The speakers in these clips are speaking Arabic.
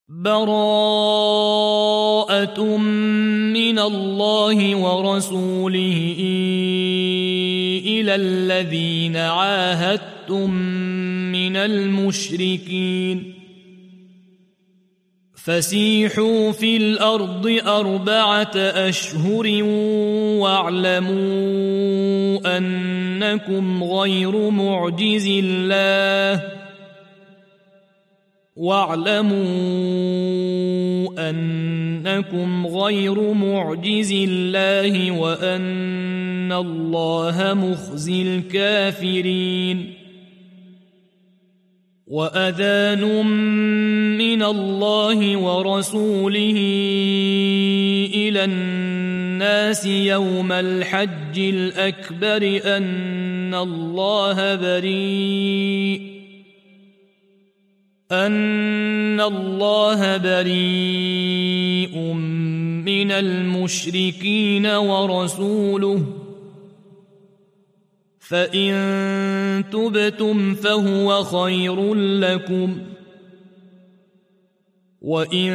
براءة من الله ورسوله إلى الذين عاهدتم من المشركين فسيحوا في الأرض 4 أشهر واعلموا أنكم غير معجز الله وأن الله مخزي الكافرين وأذان من الله ورسوله إلى الناس يوم الحج الأكبر أن الله بريء من المشركين ورسوله فإن تبتم فهو خير لكم وإن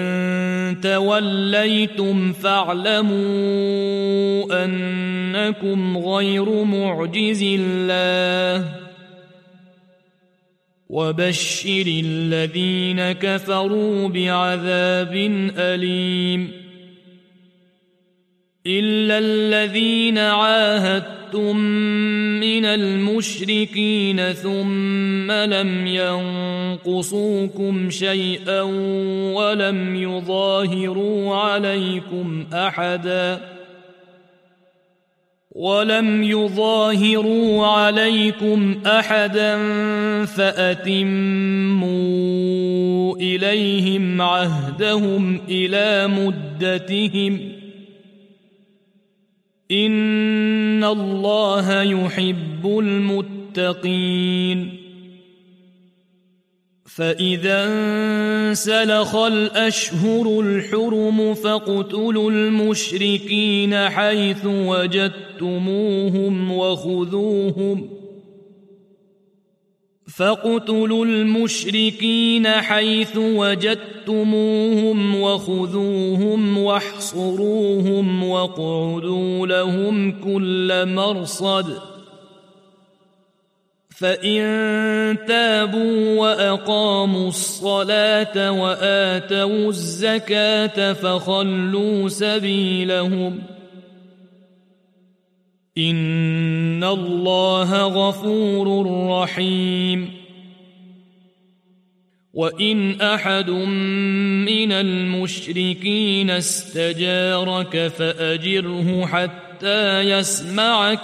توليتم فاعلموا أنكم غير معجز الله وبشر الذين كفروا بعذاب أليم إلا الذين عاهدتم من المشركين ثم لم ينقصوكم شيئا ولم يظاهروا عليكم أحدا فأتموا إليهم عهدهم إلى مدتهم إن الله يحب المتقين فإذا انسلخ الأشهر الحرم فاقتلوا المشركين حيث وجدتموهم وخذوهم واحصروهم واقعدوا لهم كل مرصد فإن تابوا وأقاموا الصلاة وآتوا الزكاة فخلوا سبيلهم إن الله غفور رحيم وإن أحد من المشركين استجارك فأجره حتى يسمع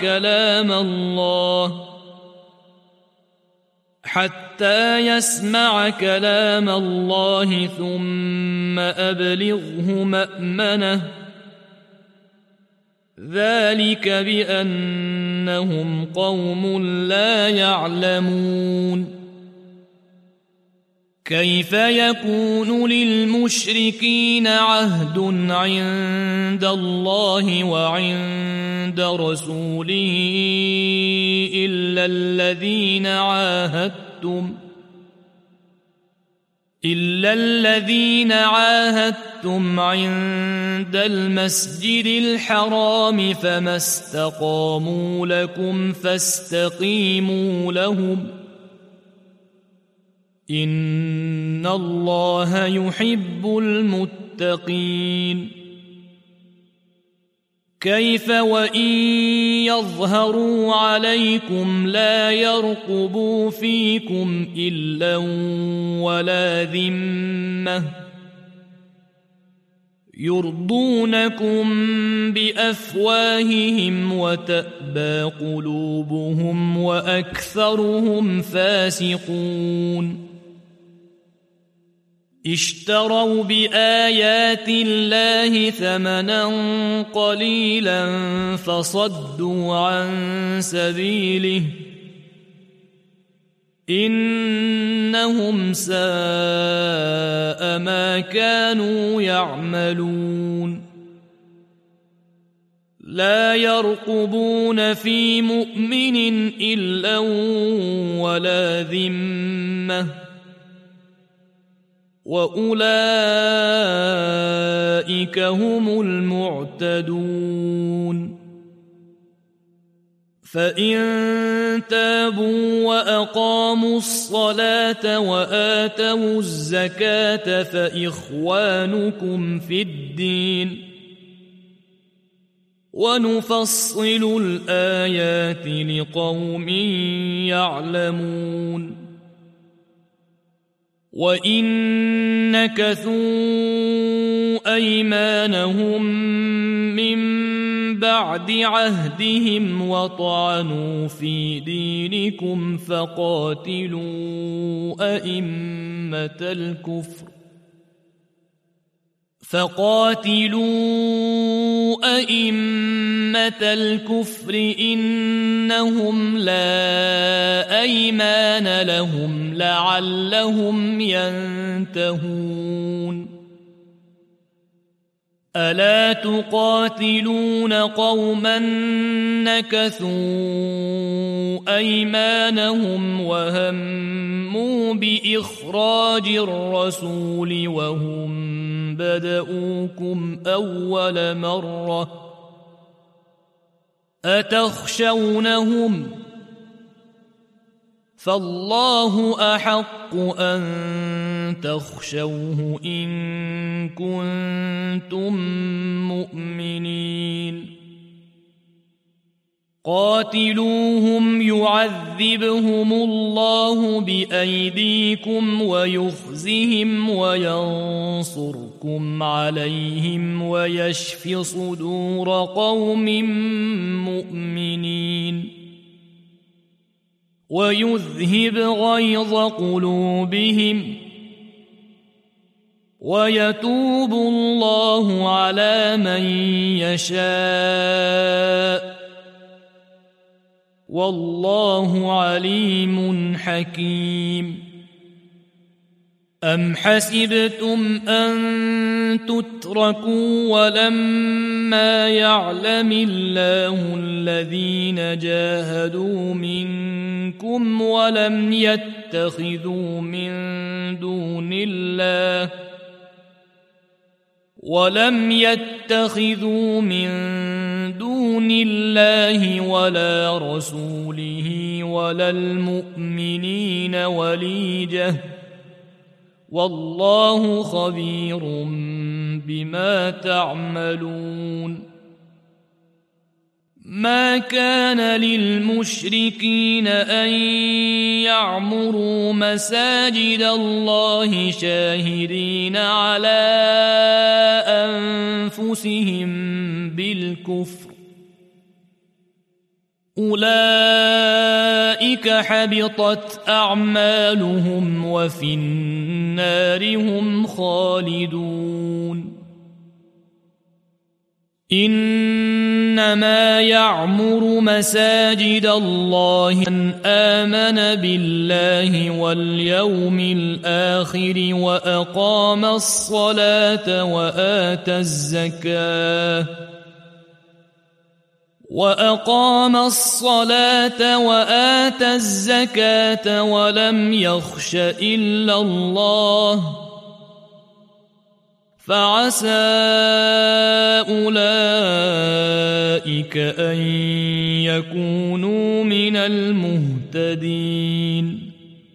كلام الله ثم أبلغه مأمنه ذلك بأنهم قوم لا يعلمون كيف يكون للمشركين عهد عند الله وعند رسوله إلا الذين عاهدتم عند المسجد الحرام فما استقاموا لكم فاستقيموا لهم إن الله يحب المتقين كيف وإن يظهروا عليكم لا يرقبوا فيكم إلا ولا ذمة يرضونكم بأفواههم وتأبى قلوبهم وأكثرهم فاسقون اشتروا بآيات الله ثمنا قليلا فصدوا عن سبيله إنهم ساء ما كانوا يعملون لا يرقبون في مؤمن إلا ولا ذمة وأولئك هم المعتدون فإن تابوا وأقاموا الصلاة وآتوا الزكاة فإخوانكم في الدين ونفصل الآيات لقوم يعلمون وإن نكثوا أيمانهم من بعد عهدهم وطعنوا في دينكم فقاتلوا أئمة الكفر إنهم لا أيمان لهم لعلهم ينتهون ألا تقاتلون قوما نكثوا أيمانهم وهموا بإخراج الرسول وهم بدؤوكم أول مرة أتخشونهم فالله أحق أن تخشوه إن كنتم مؤمنين قاتلوهم يعذبهم الله بأيديكم ويخزهم وينصركم عليهم ويشف صدور قوم مؤمنين ويذهب غيظ قلوبهم ويتوب الله على من يشاء والله عليم حكيم أم حسبتم أن تتركوا ولما يعلم الله الذين جاهدوا منكم ولم يتخذوا من دون الله ولا رسوله ولا المؤمنين وليجة والله خبير بما تعملون ما كان للمشركين أن يعمروا مساجد الله شاهدين على أنفسهم بالكفر أولئك حبطت أعمالهم وفي النار هم خالدون إنما يعمر مساجد الله من آمن بالله واليوم الآخر وأقام الصلاة وآتى الزكاة ولم يخش إلا الله فعسى أولئك أن يكونوا من المهتدين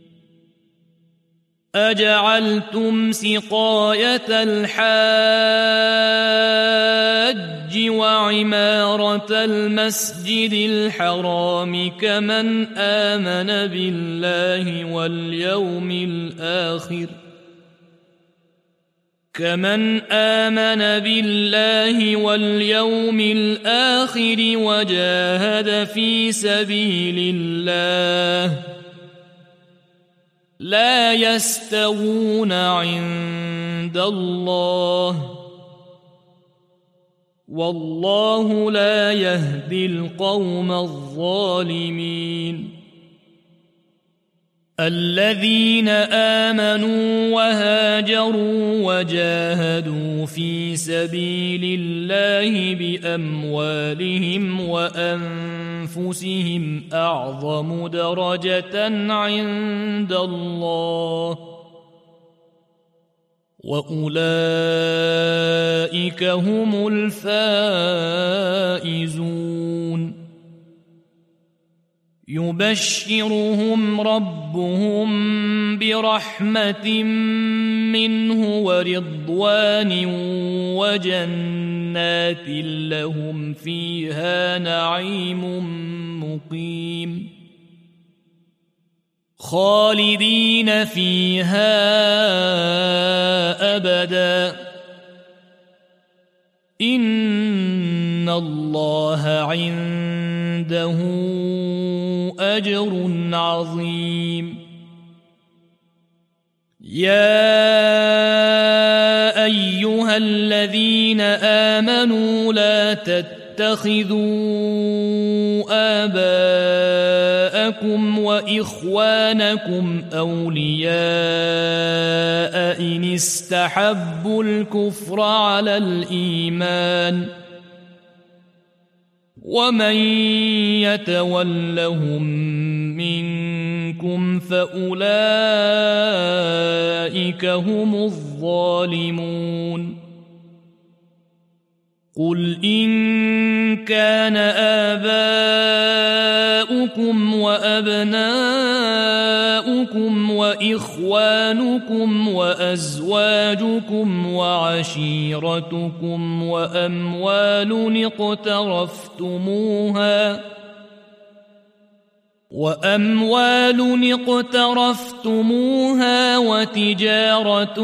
أجعلتم سقاية الحاج وعمارة المسجد الحرام كمن آمن بالله واليوم الآخر وجاهد في سبيل الله لا يستوون عند الله والله لا يهدي القوم الظالمين الذين آمنوا وهاجروا وجاهدوا في سبيل الله بأموالهم وأنفسهم أعظم درجة عند الله وأولئك هم الفائزون يبشرهم ربهم برحمة منه ورضوان وجنات لهم فيها نعيم مقيم خالدين فيها أبدا إن الله عنده أجر عظيم يا أيها الذين آمنوا لا تتخذوا آباءكم وإخوانكم أولياء إن استحبوا الكفر على الإيمان ومن يتولهم منكم فأولئك هم الظالمون قل إن كان آباؤكم وأبناؤكم وإخوانكم وأزواجكم وعشيرتكم وأموال اقترفتموها وتجارة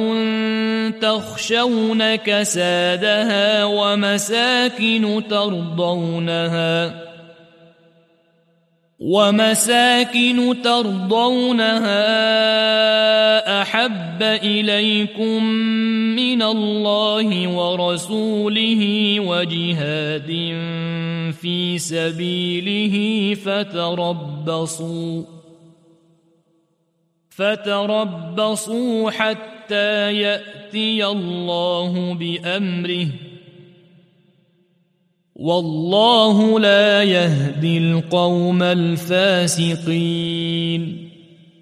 تخشون كسادها ومساكن ترضونها أحب إليكم من الله ورسوله وجهاد في سبيله فتربصوا حتى يأتي الله بأمره والله لا يهدي القوم الفاسقين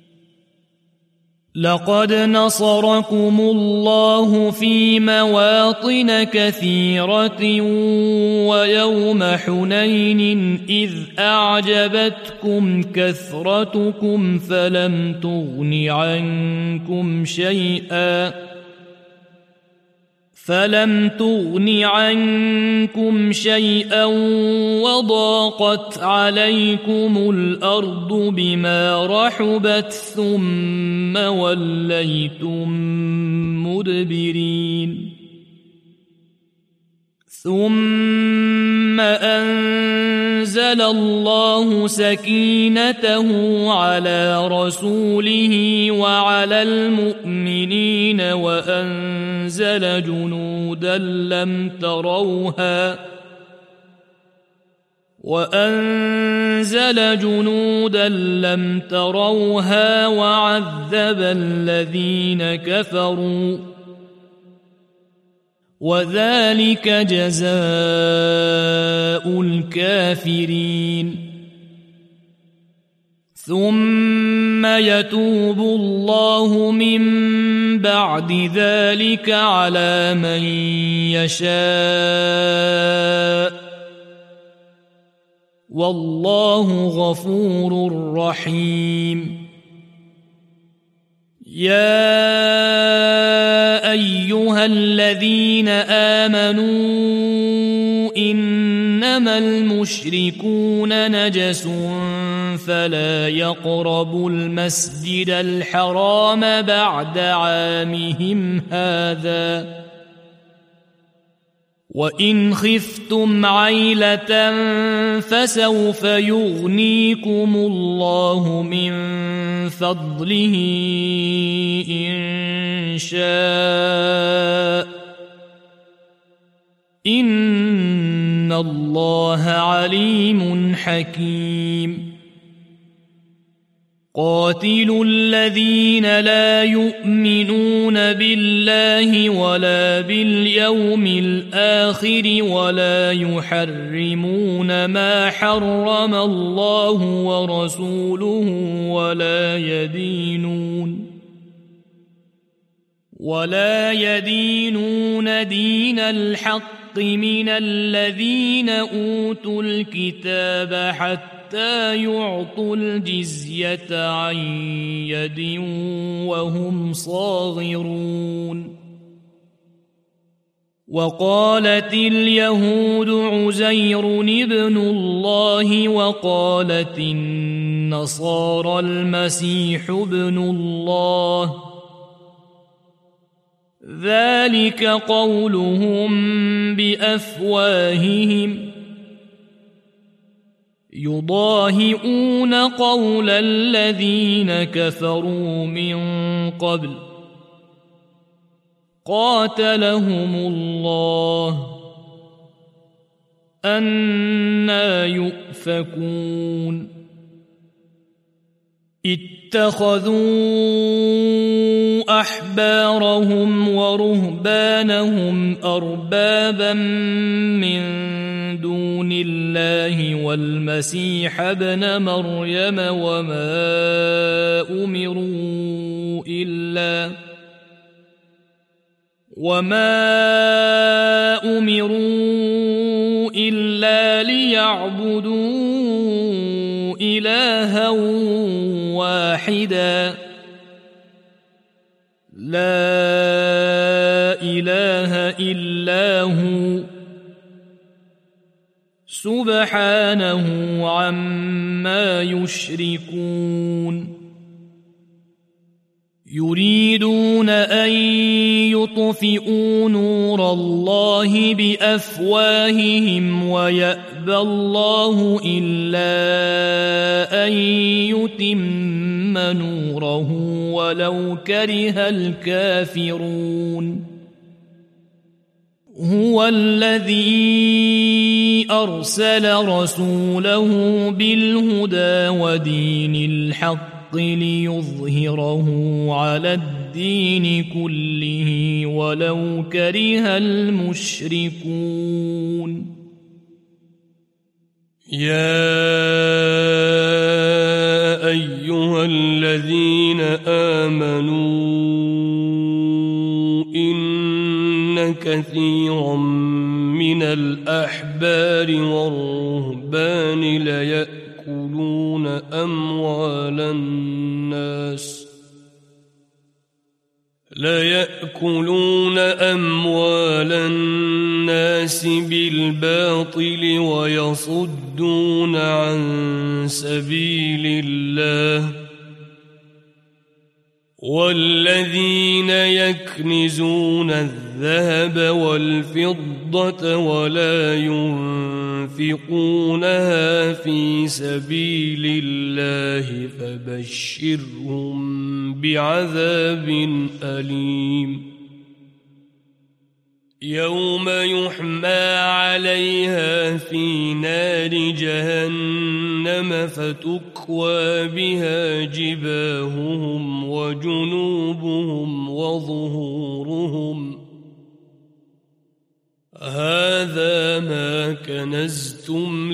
لقد نصركم الله في مواطن كثيرة ويوم حنين إذ أعجبتكم كثرتكم فلم تغن عنكم شيئا وضاقت عليكم الأرض بما رحبت ثم وليتم مدبرين ثم أنزل الله سكينته على رسوله وعلى المؤمنين وأنزل جنودا لم تروها وعذب الذين كفروا وذلك جزاء الكافرين ثم يتوب الله من بعد ذلك على من يشاء والله غفور رحيم يا أيها الذين آمنوا إنما المشركون نجس فلا يقربوا المسجد الحرام بعد عامهم هذا وإن خفتم عيلة فسوف يغنيكم الله من فضله إن شاء إن الله عليم حكيم قاتلوا الذين لا يؤمنون بالله ولا باليوم الآخر ولا يحرمون ما حرم الله ورسوله ولا يدينون دين الحق من الذين أوتوا الكتاب حتى يعطوا الجزية عن يد وهم صاغرون وقالت اليهود عزير ابن الله وقالت النصارى المسيح ابن الله ذلك قولهم بأفواههم يضاهئون قول الذين كفروا من قبل قاتلهم الله أنى يؤفكون اتخذوا أحبارهم ورهبانهم أربابا من دون الله والمسيح ابن مريم وما أمروا إلا ليعبدوا إلها واحدا لا إله إلا هو سبحانه عما يشركون يريدون أن يطفئوا نور الله بأفواههم ويأبى الله إلا أن يتم نوره ولو كره الكافرون هو الذي أرسل رسوله بالهدى ودين الحق ليظهره على الدين كله ولو كره المشركون يا أيها الذين آمنوا إن كثيرا من الأحبار والرهبان ليأكلون أموال الناس بالباطل ويصدون عن سبيل الله والذين يكنزون الذهب والفضة ولا ينفقونها في سبيل الله فبشرهم بعذاب أليم يوم يحمى عليها في نار جهنم فتكوى بها جباههم وجنوبهم وظهورهم هذا ما كنزتم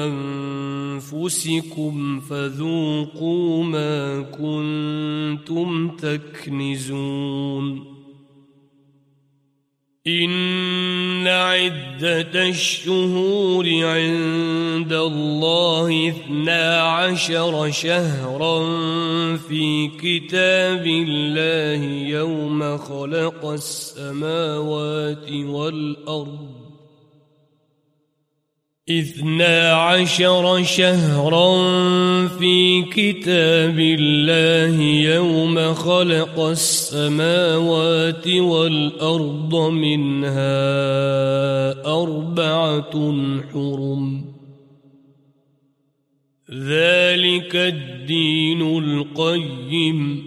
لأنفسكم فذوقوا ما كنتم تكنزون إن عدة الشهور عند الله 12 شهرا في كتاب الله يوم خلق السماوات والأرض 12 شهرا في كتاب الله يوم خلق السماوات والأرض منها 4 حرم ذلك الدين القيم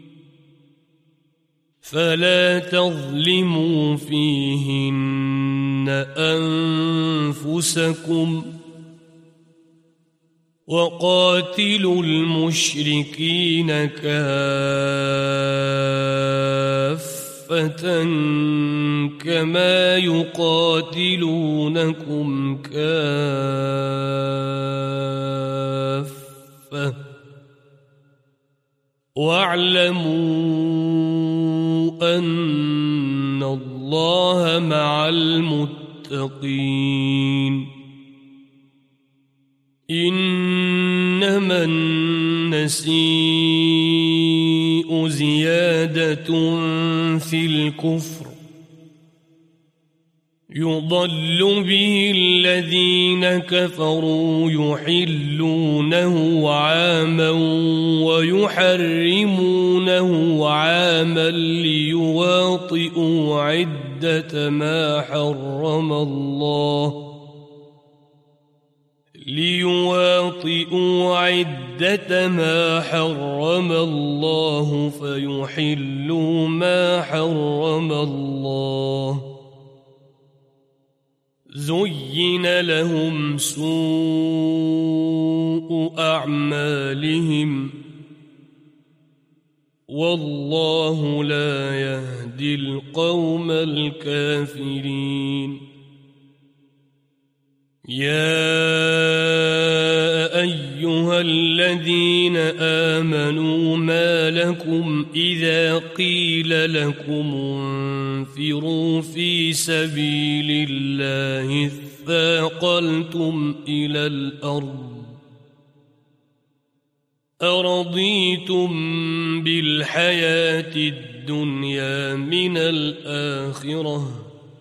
فلا تظلموا فيهن أنفسكم وقاتلوا المشركين كافة كما يقاتلونكم كافة واعلموا أن الله مع المتقين إنما النسيء زيادة في الكفر يضل به الذين كفروا يحلونه عاما ويحرمونه عاما ليواطئوا عدة ما حرم الله فيحلوا ما حرم الله زين لهم سوء أعمالهم والله لا يهدي القوم الكافرين يا أيها الذين آمنوا ما لكم إذا قيل لكم انفروا في سبيل الله اثاقلتم إلى الأرض أرضيتم بالحياة الدنيا من الآخرة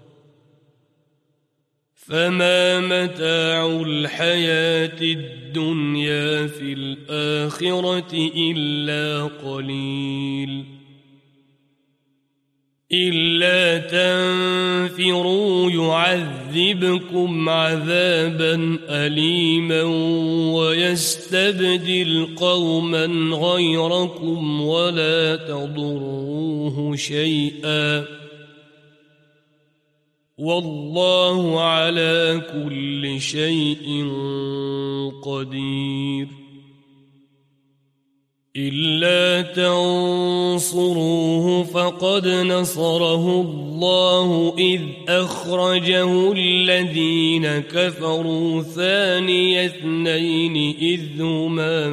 فما متاع الحياة الدنيا في الآخرة إلا قليل إلا تنفروا يعذبكم عذابا أليما ويستبدل قوما غيركم ولا تضروه شيئا والله على كل شيء قدير إلا تنصروه فقد نصره الله إذ أخرجه الذين كفروا ثاني اثنين إذ هما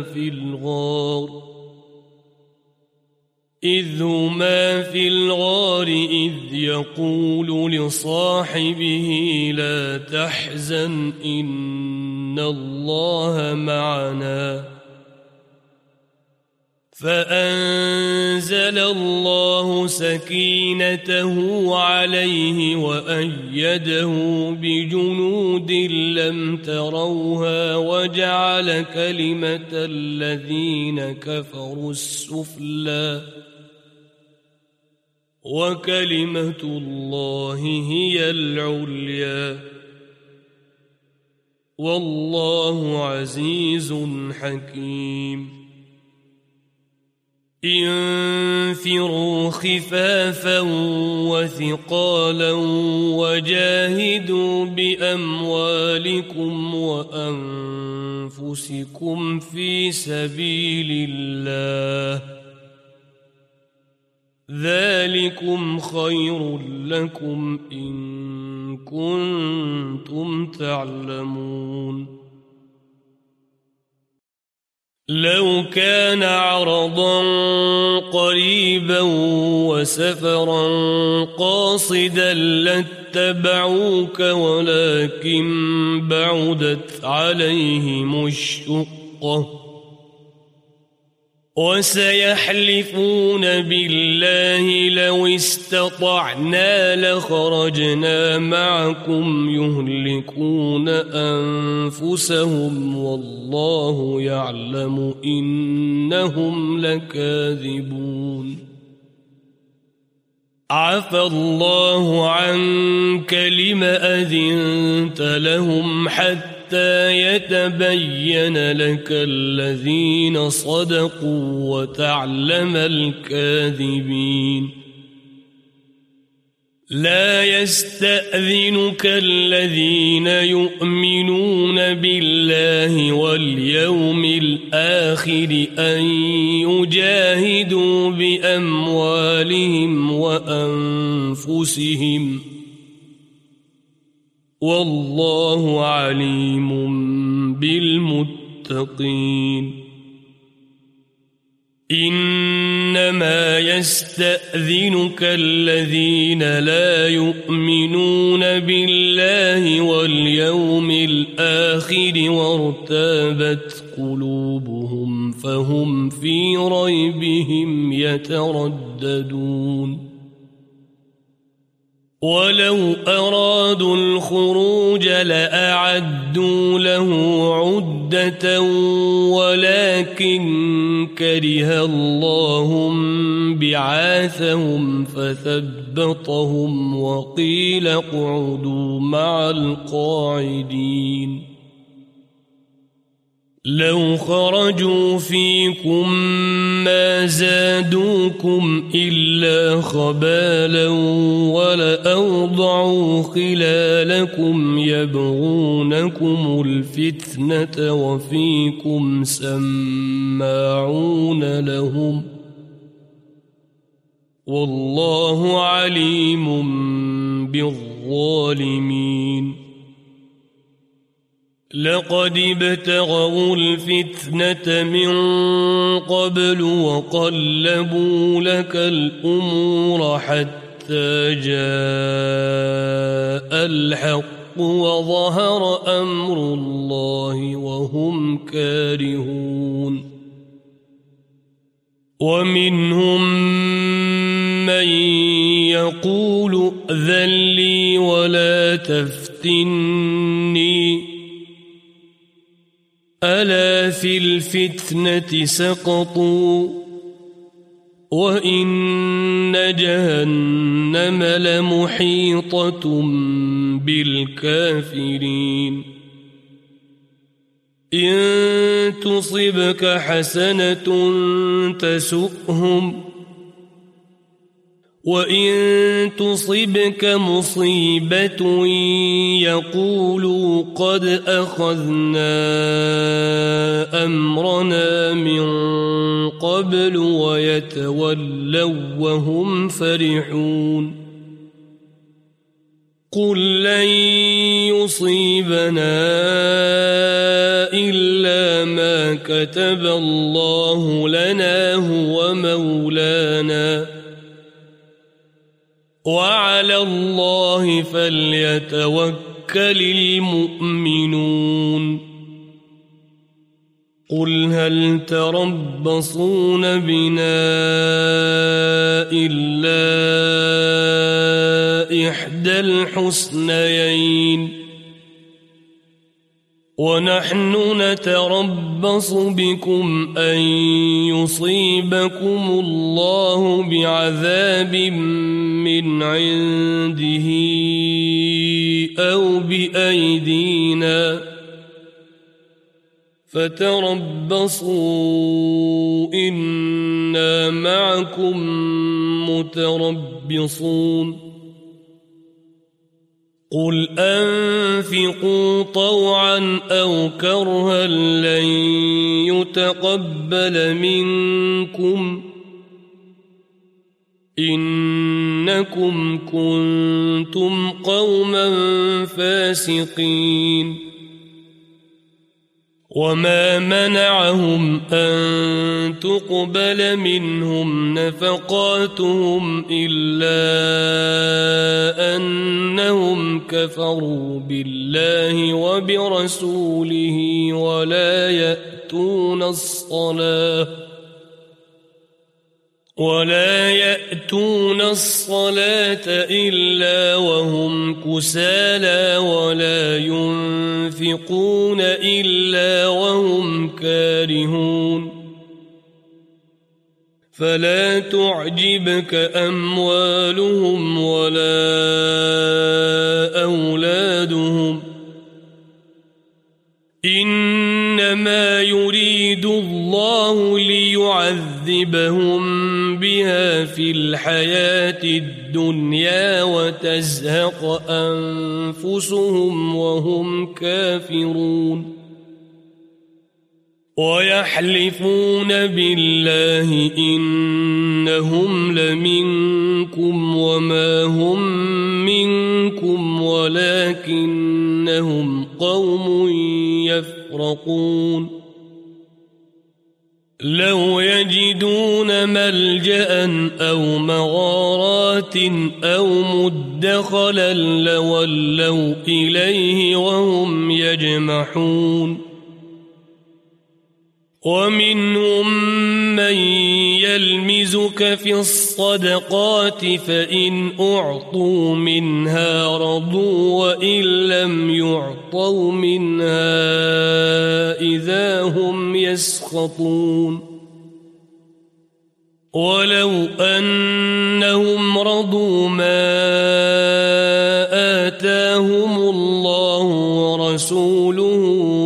في الغار إذ يقول لصاحبه لا تحزن إن الله معنا فأنزل الله سكينته عليه وأيده بجنود لم تروها وجعل كلمة الذين كفروا السفلى وكلمة الله هي العليا والله عزيز حكيم انفروا خفافا وثقالا وجاهدوا بأموالكم وأنفسكم في سبيل الله ذلكم خير لكم إن كنتم تعلمون لو كان عرضا قريبا وسفرا قاصدا لاتبعوك ولكن بعدت عليهم الشقة وسيحلفون بالله لو استطعنا لخرجنا معكم يهلكون أنفسهم والله يعلم إنهم لكاذبون عفى الله عنك لم أذنت لهم حتى يتبين لك الذين صدقوا وتعلم الكاذبين لا يستأذنك الذين يؤمنون بالله واليوم الآخر أن يجاهدوا بأموالهم وأنفسهم والله عليم بالمتقين إن إنما يستأذنك الذين لا يؤمنون بالله واليوم الآخر وارتابت قلوبهم فهم في ريبهم يترددون ولو أرادوا الخروج لأعدوا له عدة ولكن كره الله بعاثهم فثبطهم وقيل اقعدوا مع القاعدين لو خرجوا فيكم ما زادوكم إلا خبالا ولأوضعوا خلالكم يبغونكم الفتنة وفيكم سماعون لهم والله عليم بالظالمين لقد ابتغوا الفتنة من قبل وقلبوا لك الأمور حتى جاء الحق وظهر أمر الله وهم كارهون ومنهم من يقول ائذن لي ولا تفتني ألا في الفتنة سقطوا وإن جهنم لمحيطة بالكافرين إن تصبك حسنة تسؤهم وإن تصبك مصيبة يقولوا قد أخذنا أمرنا من قبل ويتولوا وهم فرحون قل لن يصيبنا إلا ما كتب الله لنا هو مولانا وعلى الله فليتوكل المؤمنون قل هل تربصون بنا إلا إحدى الحسنيين ونحن نتربص بكم أن يصيبكم الله بعذاب من عنده أو بأيدينا فتربصوا إنا معكم متربصون قل أنفقوا طوعا أو كرها لن يتقبل منكم إنكم كنتم قوما فاسقين وما منعهم أن تقبل منهم نفقاتهم إلا أنهم كفروا بالله وبرسوله ولا يأتون الصلاة إلا وهم كسالى ولا ينفقون إلا وهم كارهون فلا تعجبك أموالهم ولا أولادهم إنما يريد الله ليعذبهم بها في الحياة الدنيا وتزهق أنفسهم وهم كافرون ويحلفون بالله إنهم لمنكم وما هم منكم ولكنهم قوم يفرقون لو يجدون ملجأ أو مغارات أو مدخلا لولوا إليه وهم يجمحون ومنهم من يلمزك في الصدقات فإن أعطوا منها رضوا وإن لم يعطوا منها إذا هم يسخطون ولو أنهم رضوا ما آتاهم الله ورسوله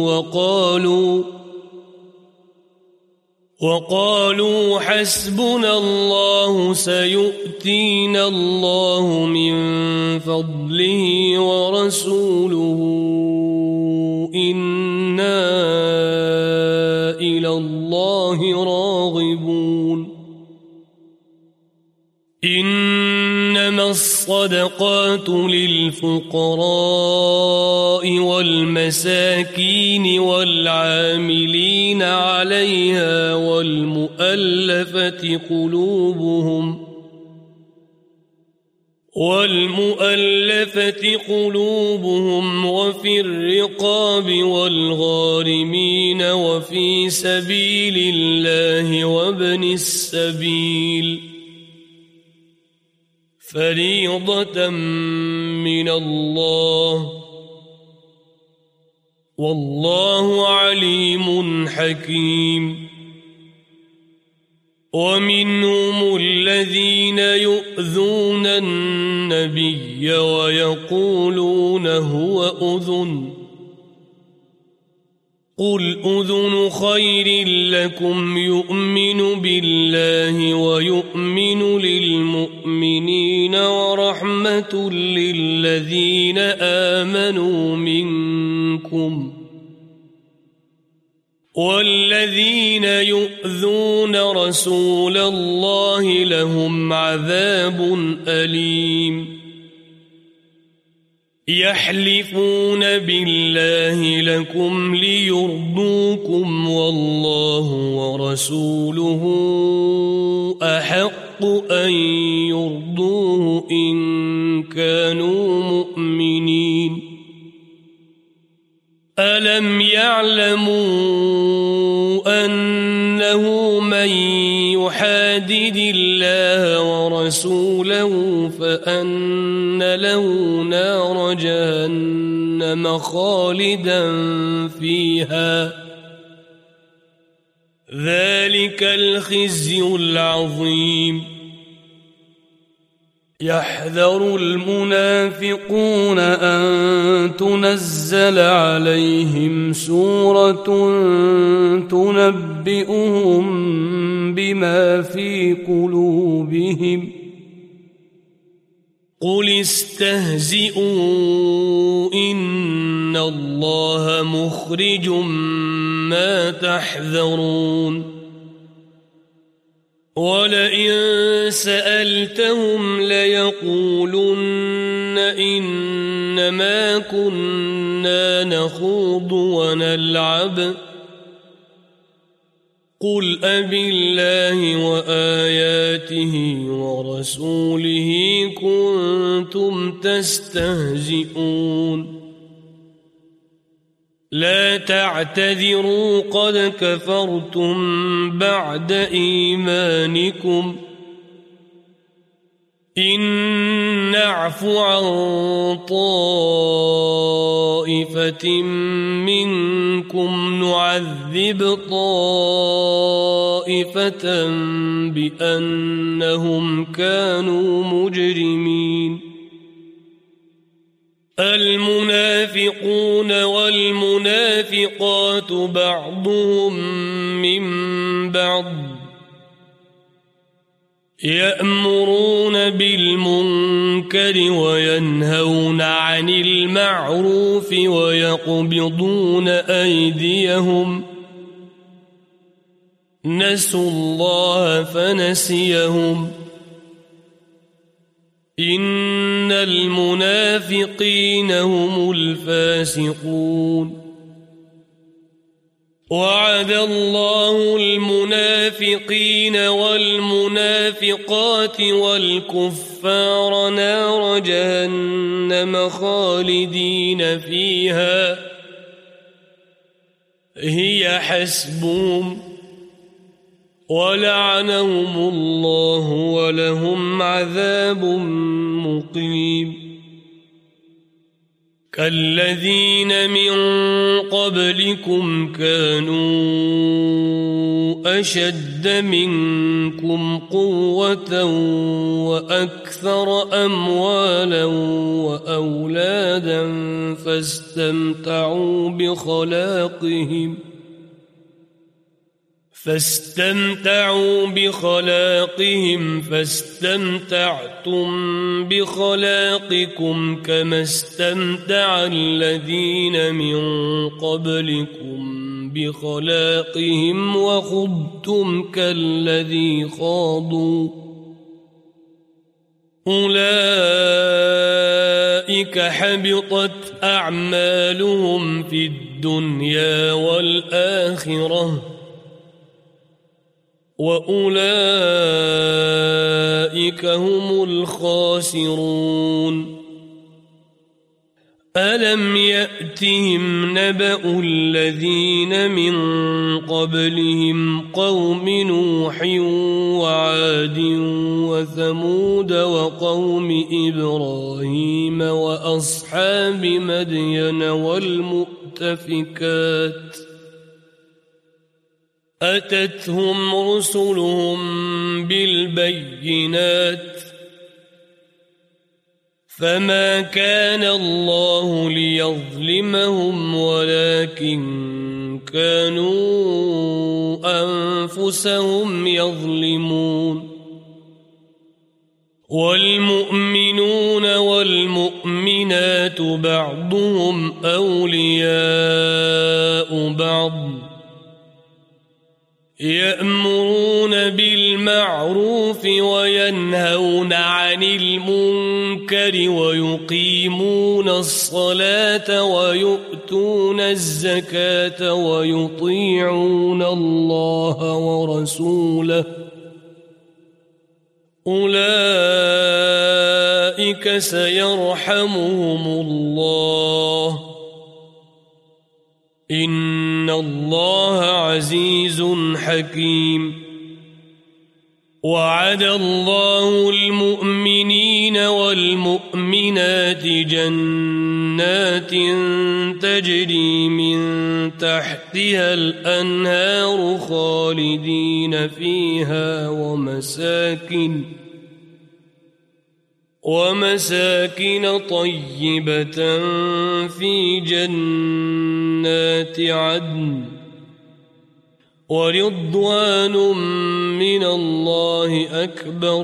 وقالوا حسبنا الله سيؤتينا الله من فضله ورسوله إنا إلى الله راغبون إنما الصدقات للفقراء والمساكين والعاملين عليها والمؤلفة قلوبهم وفي الرقاب والغارمين وفي سبيل الله وابن السبيل فريضة من الله والله عليم حكيم ومنهم الذين يؤذون النبي ويقولون هو أذن قل أذن خير لكم يؤمن بالله ويؤمن للمؤمنين ورحمة للذين آمنوا منكم والذين يؤذون رسول الله لهم عذاب أليم يحلفون بالله لكم ليرضوكم والله ورسوله أحق أن يرضوه إن كانوا مؤمنين ألم يعلموا أنه من يحادد الله ورسوله فأن له نار جهنم خالدا فيها ذلك الخزي العظيم يحذر المنافقون أن تنزل عليهم سورة تنبئهم بما في قلوبهم قل استهزئوا إن الله مخرج ما تحذرون ولئن سألتهم ليقولن إنما كنا نخوض ونلعب قل أبالله وآياته ورسوله كنتم تستهزئون لا تعتذروا قد كفرتم بعد إيمانكم إن نعف عن طائفة منكم نعذب طائفة بأنهم كانوا مجرمين المنافقون والمنافقات بعضهم من بعض يأمرون بالمنكر وينهون عن المعروف ويقبضون أيديهم نسوا الله فنسيهم إن المنافقين هم الفاسقون وعد الله المنافقين والمنافقات والكفار نار جهنم خالدين فيها هي حسبهم ولعنهم الله ولهم عذاب مقيم كالذين من قبلكم كانوا أشد منكم قوة وأكثر أموالا وأولادا فاستمتعوا بخلاقهم فاستمتعتم بخلاقكم كما استمتع الذين من قبلكم بخلاقهم وخضتم كالذي خاضوا أولئك حبطت أعمالهم في الدنيا والآخرة وأولئك هم الخاسرون ألم يأتهم نبأ الذين من قبلهم قوم نوح وعاد وثمود وقوم إبراهيم وأصحاب مدين والمؤتفكات أتتهم رسلهم بالبينات فما كان الله ليظلمهم ولكن كانوا أنفسهم يظلمون والمؤمنون والمؤمنات بعضهم أولياء بعض يأمرون بالمعروف وينهون عن المنكر ويقيمون الصلاة ويؤتون الزكاة ويطيعون الله ورسوله أولئك سيرحمهم الله إن الله عزيز حكيم وعد الله المؤمنين والمؤمنات جنات تجري من تحتها الأنهار خالدين فيها ومساكن طيبة في جنات عدن ورضوان من الله أكبر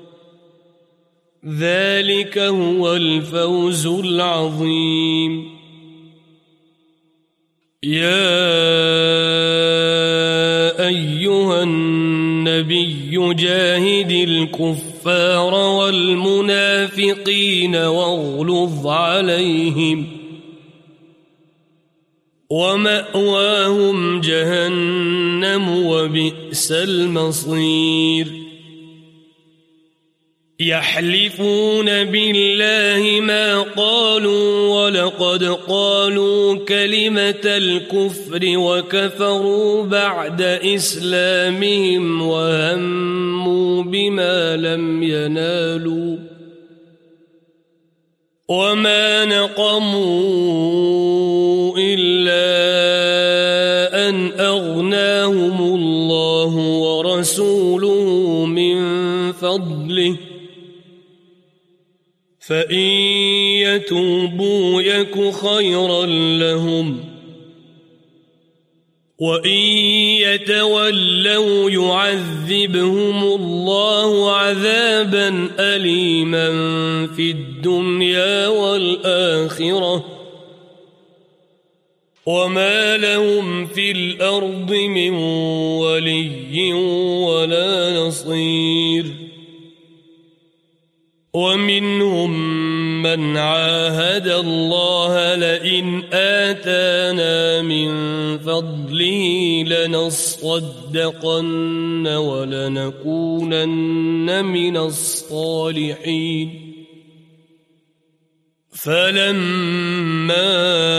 ذلك هو الفوز العظيم يا أيها النبي جاهد الكفار والمنافقين واغلظ عليهم ومأواهم جهنم وبئس المصير يحلفون بالله ما قالوا ولقد قالوا كلمة الكفر وكفروا بعد إسلامهم وهموا بما لم ينالوا وما نقموا إلا أن أغناهم الله ورسوله من فضله فإن يتوبوا يك خيرا لهم وإن يتولوا يعذبهم الله عذابا أليما في الدنيا والآخرة وما لهم في الأرض من ولي ولا نصير ومنهم من عاهد الله لئن آتانا من فضله لنصدقن ولنكونن من الصالحين فلما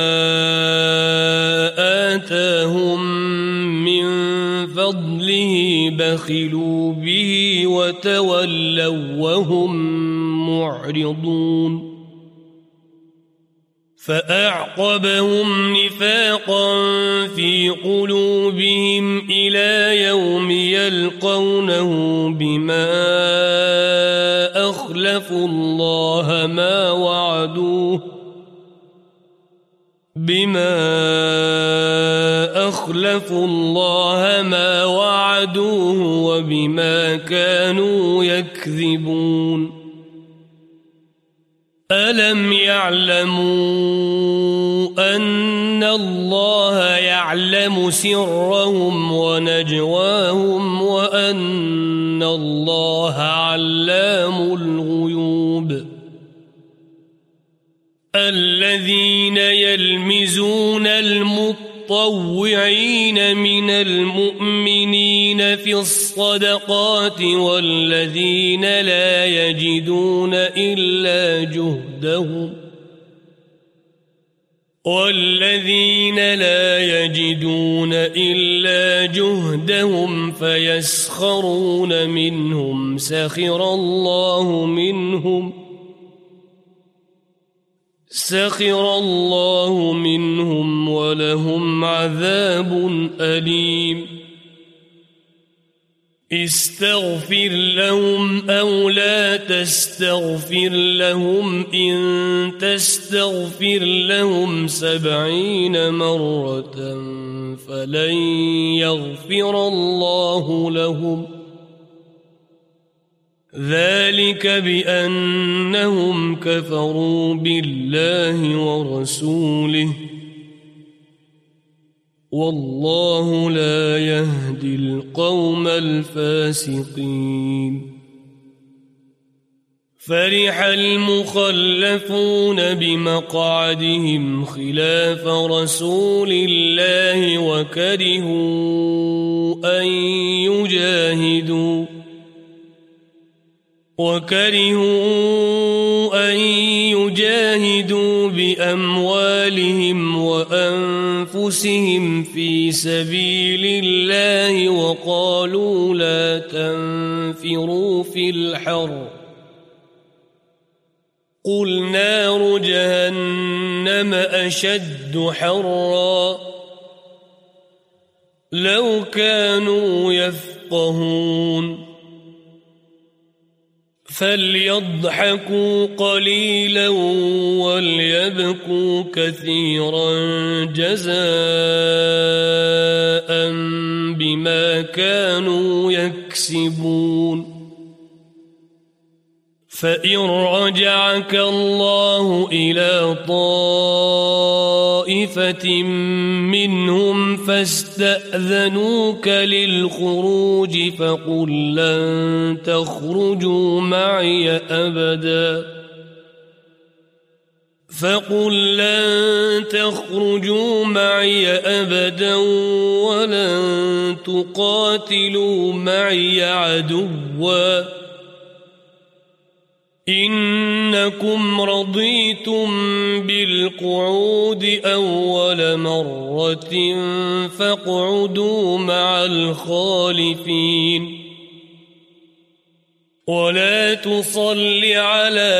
آتاهم من فضله بخلوا به وتولوا وهم معرضون فأعقبهم نفاقا في قلوبهم إلى يوم يلقونه بما أخلفوا الله ما وعدوه وبما كانوا يكذبون ألم يعلموا أن الله يعلم سرهم ونجواهم وأن الله علام الغيوب الذين يلمزون المطوعين من المؤمنين في الصدقات والذين لا يجدون إلا جهدهم فيسخرون منهم سخر الله منهم ولهم عذاب أليم استغفر لهم أو لا تستغفر لهم إن تستغفر لهم 70 مرة فلن يغفر الله لهم ذلك بأنهم كفروا بالله ورسوله والله لا يهدي القوم الفاسقين فرح المخلفون بمقعدهم خلاف رسول الله وكرهوا أن يجاهدوا بأموالهم وأنفسهم في سبيل الله وقالوا لا تنفروا في الحر قل نار جهنم أشد حرا لو كانوا يفقهون فليضحكوا قليلا وليبكوا كثيرا جزاء بما كانوا يكسبون فإن رجعك الله إلى طائفة منهم فاستأذنوك للخروج فقل لن تخرجوا معي أبدا ولن تقاتلوا معي عدوا إنكم رضيتم بالقعود أول مرة فاقعدوا مع الخالفين ولا تصل على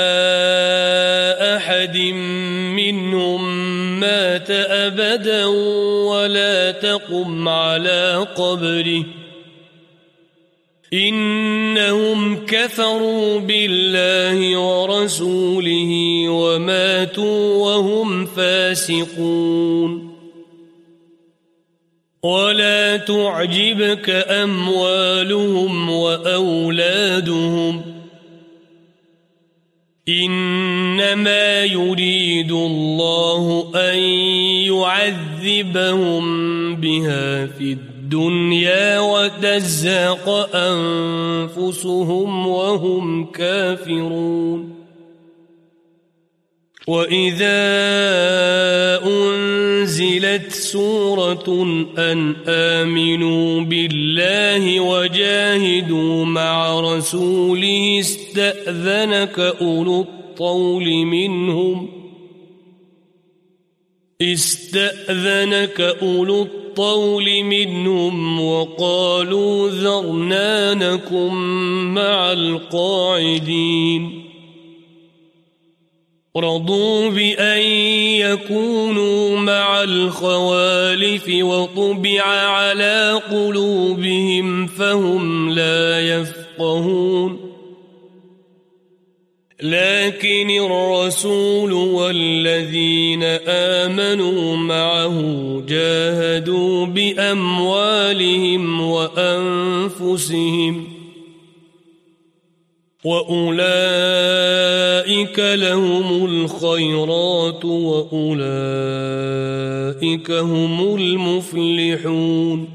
أحد منهم مات أبدا ولا تقم على قبره إنهم كفروا بالله ورسوله وماتوا وهم فاسقون ولا تعجبك أموالهم وأولادهم إنما يريد الله أن يعذبهم بها في الدنيا وتزهق أنفسهم وهم كافرون وإذا أنزلت سورة أن آمنوا بالله وجاهدوا مع رسوله استأذنك أولو الطول منهم وقالوا ذرنا نكن مع القاعدين رضوا بأن يكونوا مع الخوالف وطبع على قلوبهم فهم لا يفقهون لكن الرسول والذين آمنوا معه جاهدوا بأموالهم وأنفسهم وأولئك لهم الخيرات وأولئك هم المفلحون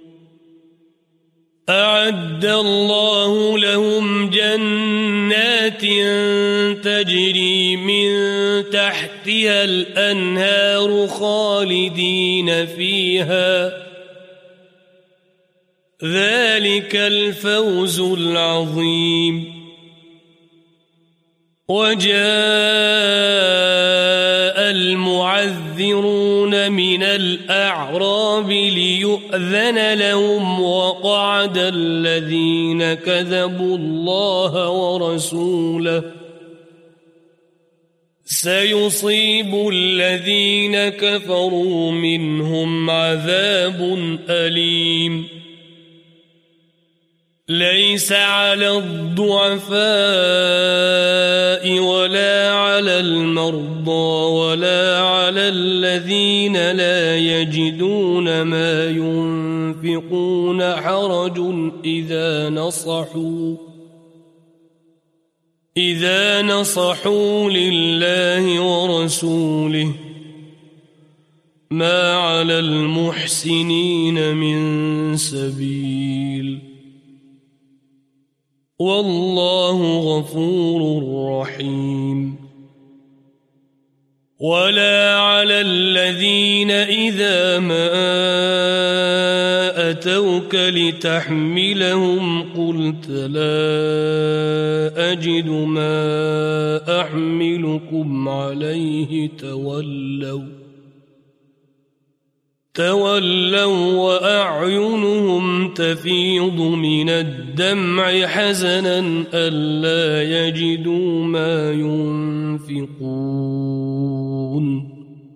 أعد الله لهم جنات تجري من تحتها الأنهار خالدين فيها ذلك الفوز العظيم وجاء المعذرون من الأعراب ليؤذن لهم وقعد الذين كذبوا الله ورسوله سيصيب الذين كفروا منهم عذاب أليم ليس على الضعفاء ولا على المرضى ولا على الذين لا يجدون ما ينفقون حرج إذا نصحوا لله ورسوله ما على المحسنين من سبيل والله غفور رحيم ولا على الذين إذا ما أتوك لتحملهم قلت لا أجد ما أحملكم عليه تولوا وأعينهم تفيض من الدمع حزنا ألا يجدوا ما ينفقون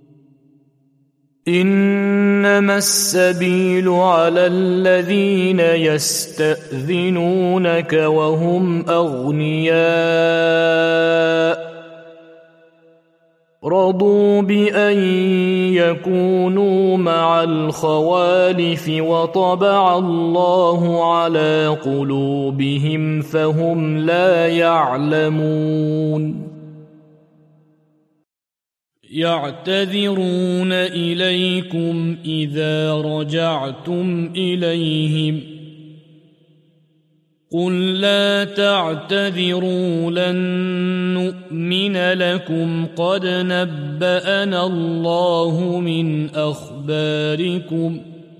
إنما السبيل على الذين يستأذنونك وهم أغنياء رضوا بأن يكونوا مع الخوالف وطبع الله على قلوبهم فهم لا يعلمون يعتذرون إليكم إذا رجعتم إليهم قل لا تعتذروا لن نؤمن لكم قد نبأنا الله من أخباركم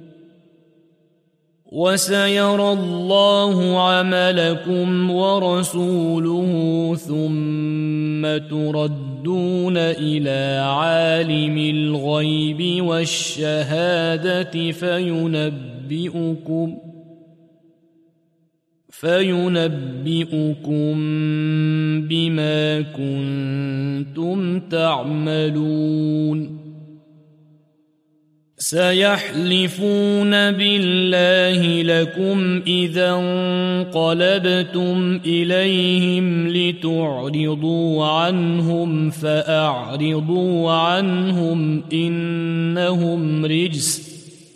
وسيرى الله عملكم ورسوله ثم تردون إلى عالم الغيب والشهادة فينبئكم بما كنتم تعملون سيحلفون بالله لكم إذا انقلبتم إليهم لتعرضوا عنهم فأعرضوا عنهم إنهم رجس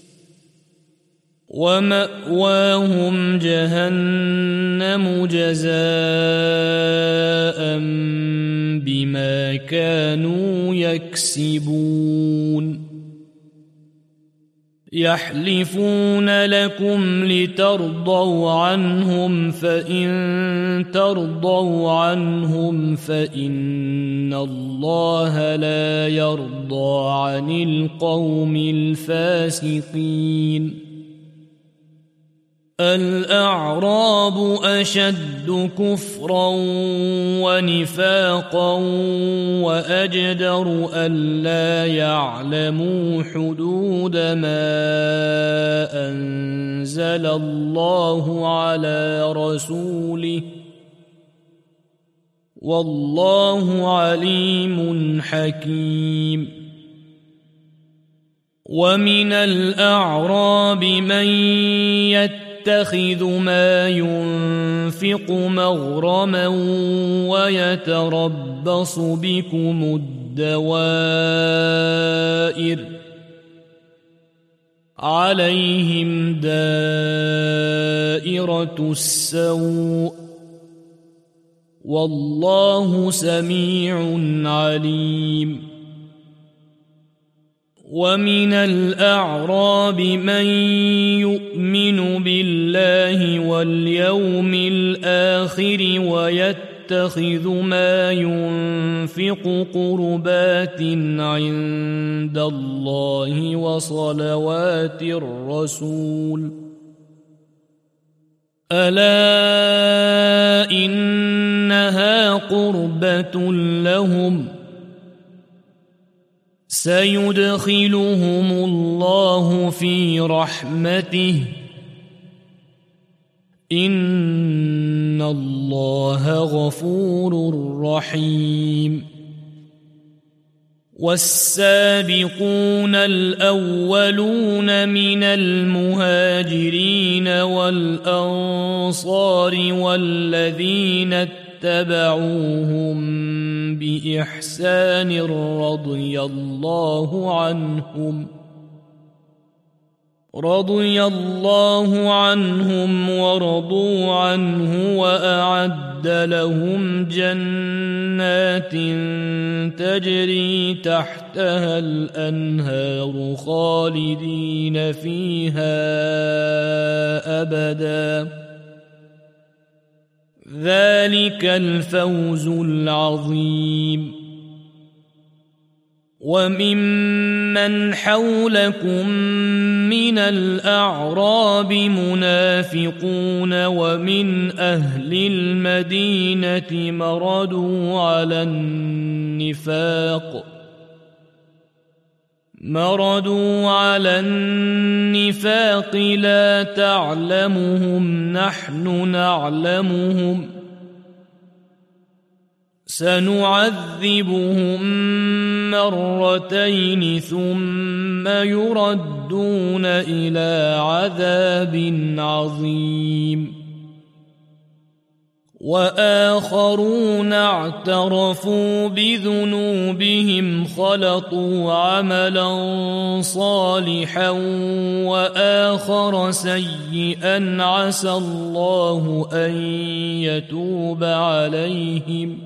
ومأواهم جهنم جزاء بما كانوا يكسبون يحلفون لكم لترضوا عنهم فإن ترضوا عنهم فإن الله الله لا يرضى عن القوم الفاسقين الأعراب أشد كفرا ونفاقا وأجدر ألا يعلموا حدود ما أنزل الله على رسوله والله عليم حكيم ومن الأعراب من يتخذ ما ينفق مغرما ويتربص بكم الدوائر عليهم دائرة السوء والله سميع عليم ومن الأعراب من يؤمن بالله واليوم الآخر ويتخذ ما ينفق قربات عند الله وصلوات الرسول ألا إنها قربة لهم سيدخلهم الله في رحمته إن الله غفور رحيم والسابقون الأولون من المهاجرين والأنصار والذين اتبعوهم بإحسان رضي الله عنهم ورضوا عنه وأعد لهم جنات تجري تحتها الأنهار خالدين فيها أبدا ذلك الفوز العظيم وممن حولكم من الأعراب منافقون ومن أهل المدينة مردوا على النفاق لا تعلمهم نحن نعلمهم سنعذبهم مرتين ثم يردون إلى عذاب عظيم وآخرون اعترفوا بذنوبهم خلطوا عملا صالحا وآخر سيئا عسى الله أن يتوب عليهم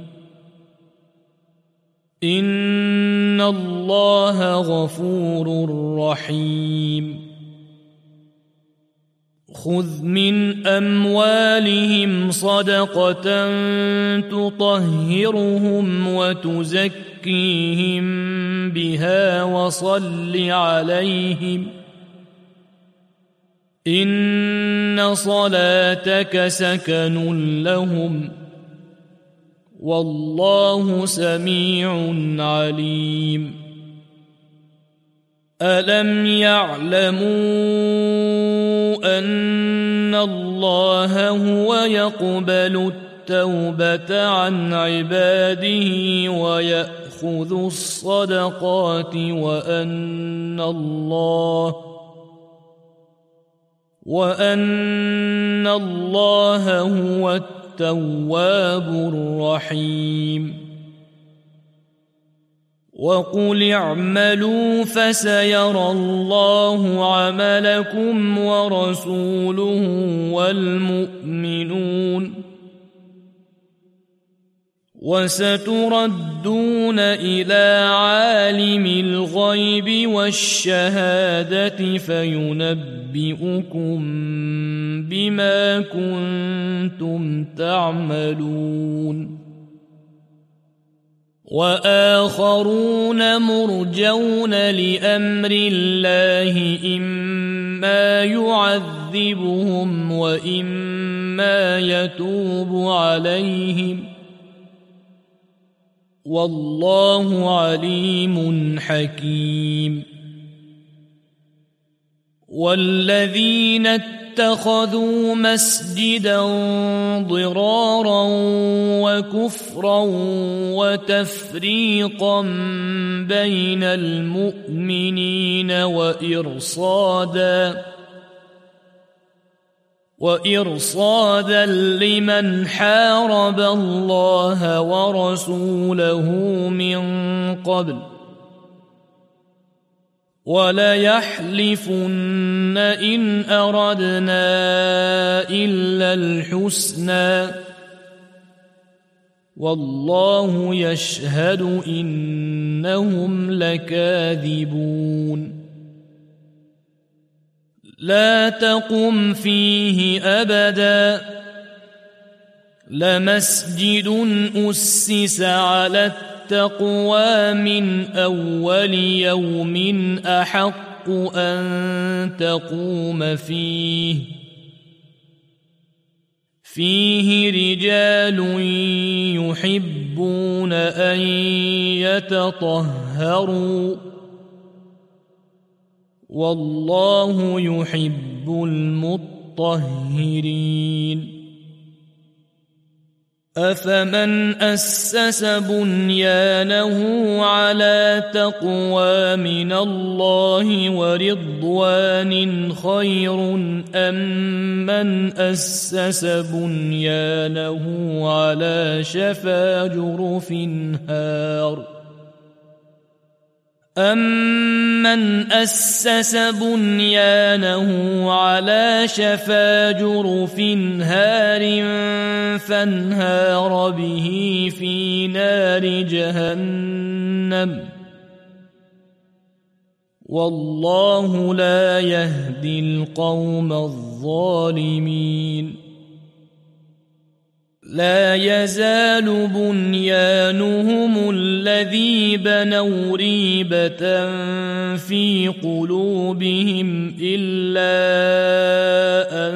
إن الله غفور رحيم خذ من أموالهم صدقة تطهرهم وتزكيهم بها وصل عليهم إن صلاتك سكن لهم والله سميع عليم ألم يعلموا أن الله هو يقبل التوبة عن عباده ويأخذ الصدقات وأن الله هو التواب الرحيم وقل اعملوا فسيرى الله عملكم ورسوله والمؤمنون وستردون إلى عالم الغيب والشهادة فينبئكم بما كنتم تعملون وآخرون مرجون لأمر الله إما يعذبهم وإما يتوب عليهم والله عليم حكيم والذين اتخذوا مسجدا ضرارا وكفرا وتفريقا بين المؤمنين وإرصادا لمن حارب الله ورسوله من قبل وليحلفن إن أردنا إلا الحسنى والله يشهد إنهم لكاذبون لا تقم فيه أبدا لمسجد أسس على التقوى من أول يوم أحق أن تقوم فيه رجال يحبون أن يتطهروا والله يحب المطهرين أفمن أسس بنيانه على تقوى من الله ورضوان خير أم من أسس بنيانه على شفا جرف هار أَمَّنْ أَسَّسَ بُنْيَانَهُ عَلَى شَفَا جُرُفٍ هَارٍ فَانْهَارَ بِهِ فِي نَارِ جَهَنَّمَ وَاللَّهُ لَا يَهْدِي الْقَوْمَ الظَّالِمِينَ لا يزال بنيانهم الذي بنوا ريبة في قلوبهم إلا أن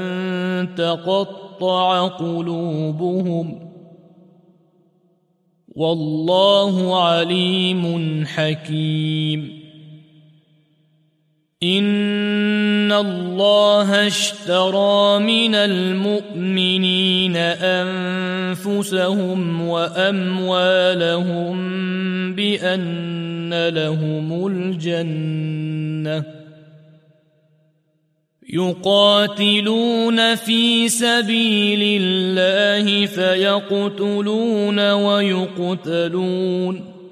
تقطع قلوبهم والله عليم حكيم إن الله اشترى من المؤمنين أنفسهم وأموالهم بأن لهم الجنة يقاتلون في سبيل الله فيقتلون ويقتلون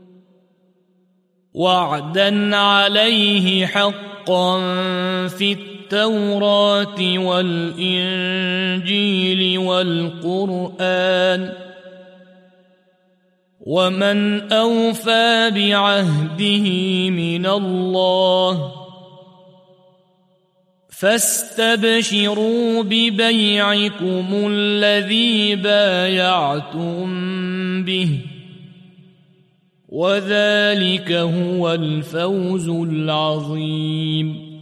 وعدا عليه حقا في التوراة والإنجيل والقرآن ومن أوفى بعهده من الله فاستبشروا ببيعكم الذي بايعتم به وذلك هو الفوز العظيم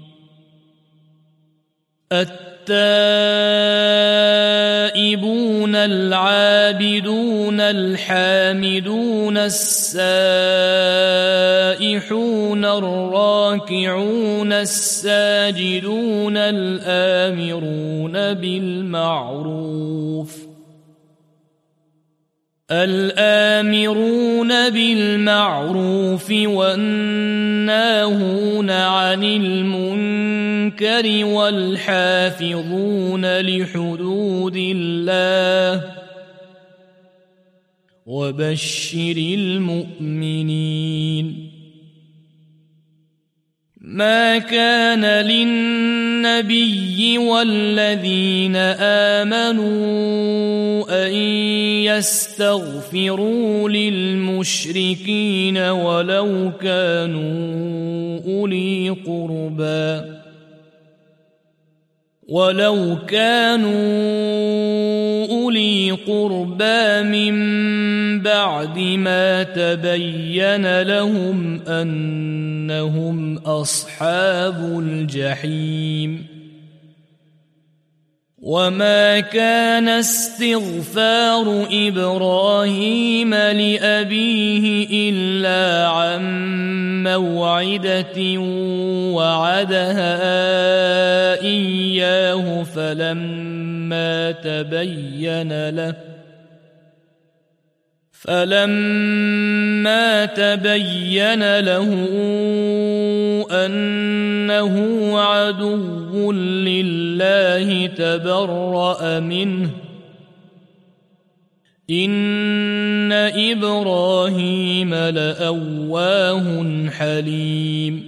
التائبون العابدون الحامدون السائحون الراكعون الساجدون الآمرون بالمعروف والناهون عن المنكر والحافظون لحدود الله وبشر المؤمنين ما كان للنبي والذين آمنوا أن يستغفروا للمشركين ولو كانوا أولي قربى ولو كانوا أولي قربى من بعد ما تبين لهم أنهم أصحاب الجحيم وما كان استغفار إبراهيم لأبيه إلا عن موعدة وعدها إياه فلما تبين له أنه عدو لله تبرأ منه إن إبراهيم لأواه حليم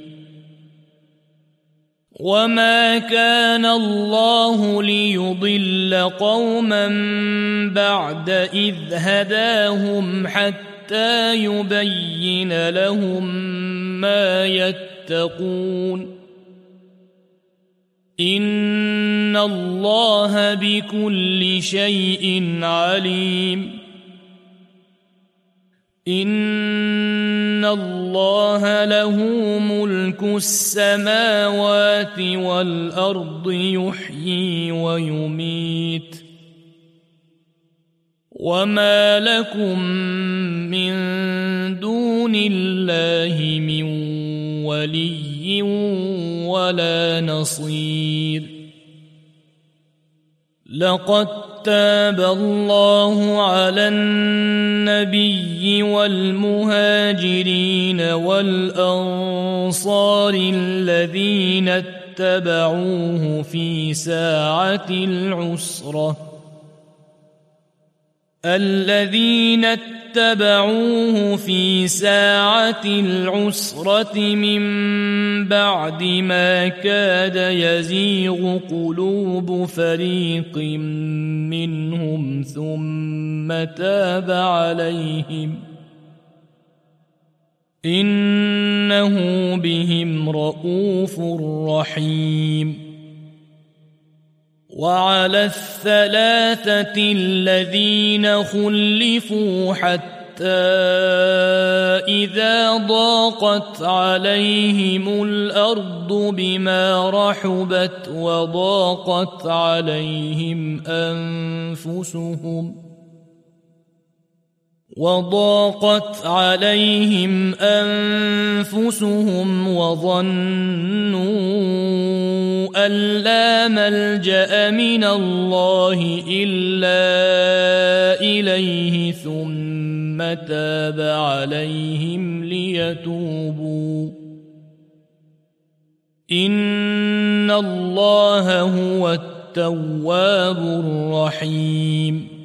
وما كان الله ليضل قوما بعد إذ هداهم حتى يبين لهم ما يتقون إن الله بكل شيء عليم إن الله له ملك السماوات والأرض يحيي ويميت وما لكم من دون الله من ولي ولا نصير لقد تاب الله على النبي والمهاجرين والأنصار الذين اتبعوه في ساعة العسرة من بعد ما كاد يزيغ قلوب فريق منهم ثم تاب عليهم إنه بهم رءوف رحيم وعلى الثلاثة الذين خلفوا حتى إذا ضاقت عليهم الأرض بما رحبت وضاقت عليهم أنفسهم وظنوا أن لا ملجأ من الله إلا إليه ثم تاب عليهم ليتوبوا إن الله هو التواب الرحيم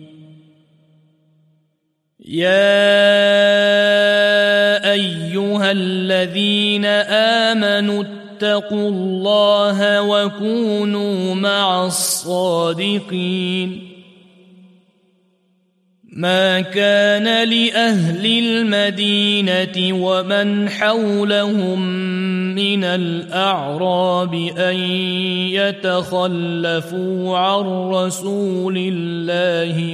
يا أيها الذين آمنوا اتقوا الله وكونوا مع الصادقين ما كان لأهل المدينة ومن حولهم من الأعراب أن يتخلفوا عن رسول الله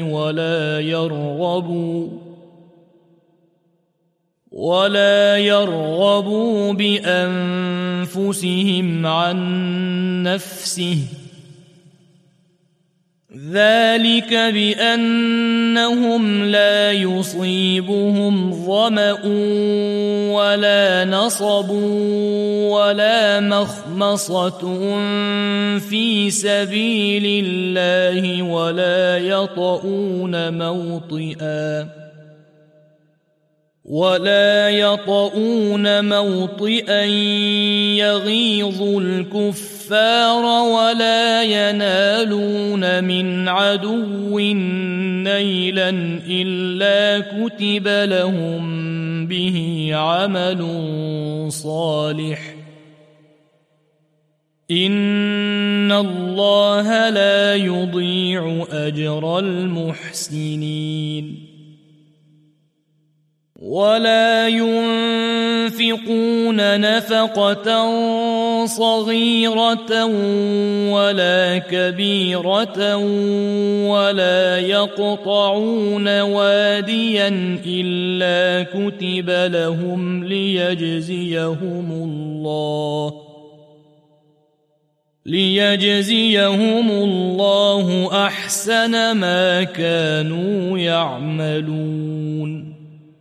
ولا يرغبوا بأنفسهم عن نفسه ذلك بأنهم لا يصيبهم ظمأ ولا نصب ولا مخمصة في سبيل الله ولا يطؤون موطئا يغيظ الكفار ولا ينالون من عدو نيلا إلا كتب لهم به عمل صالح إن الله لا يضيع أجر المحسنين ولا ينفقون نفقة صغيرة ولا كبيرة ولا يقطعون واديا إلا كتب لهم ليجزيهم الله أحسن ما كانوا يعملون.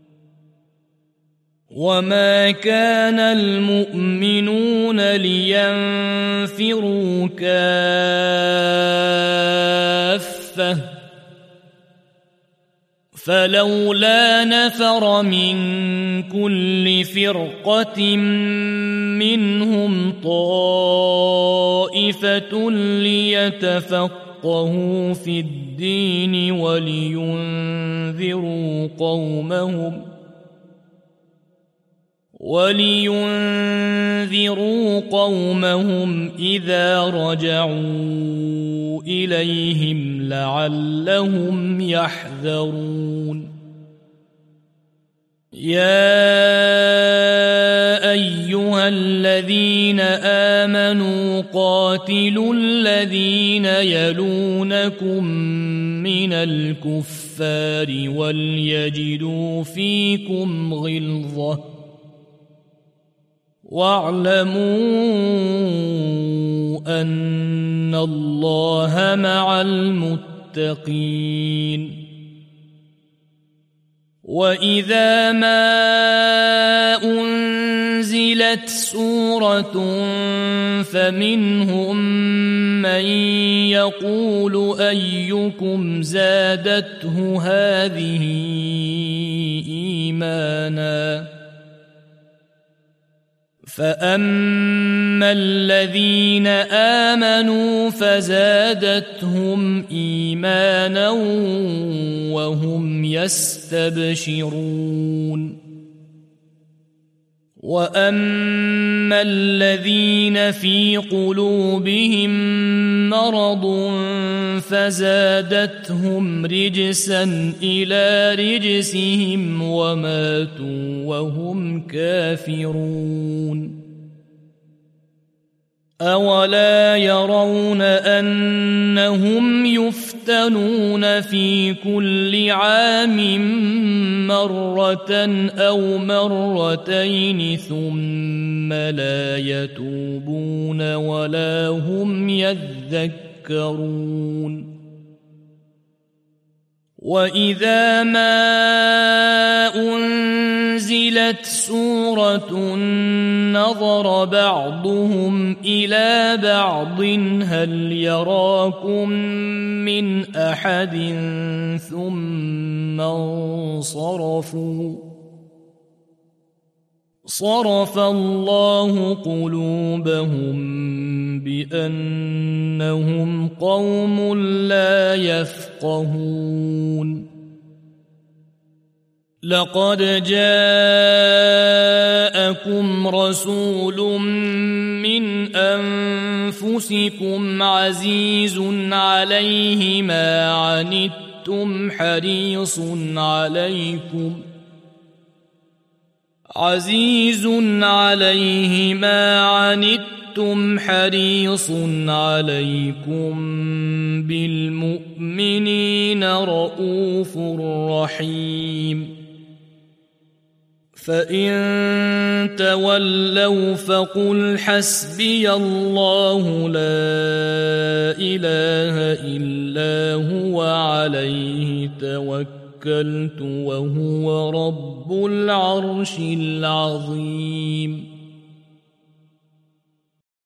وما كان المؤمنون لينفروا كافة فلولا نفر من كل فرقة منهم طائفة ليتفقهوا في الدين ولينذروا قومهم إذا رجعوا إليهم لعلهم يحذرون. يا أيها الذين آمنوا قاتلوا الذين يلونكم من الكفار وليجدوا فيكم غلظة واعلموا أن الله مع المتقين. وإذا ما أنزلت سورة فمنهم من يقول أيكم زادته هذه إيمانا فأما الذين آمنوا فزادتهم إيمانا وهم يستبشرون. وأما الذين في قلوبهم مرض فزادتهم رجسا إلى رجسهم وماتوا وهم كافرون. أولا يرون أنهم يفتنون في كل عام مرة أو مرتين ثم لا يتوبون ولا هم يذكرون. وإذا ما أنزلت سورة نظر بعضهم إلى بعض هل يراكم من أحد ثم انصرفوا صرف الله قلوبهم بأنهم قوم لا يفقهون. لقد جاءكم رسول من أنفسكم عزيز عليه ما عنتم حريص عليه ما عنتم حريص عليكم بالمؤمنين رؤوف رحيم. فإن تولوا فقل حسبي الله لا إله إلا هو عليه توكلت وهو رب العرش العظيم.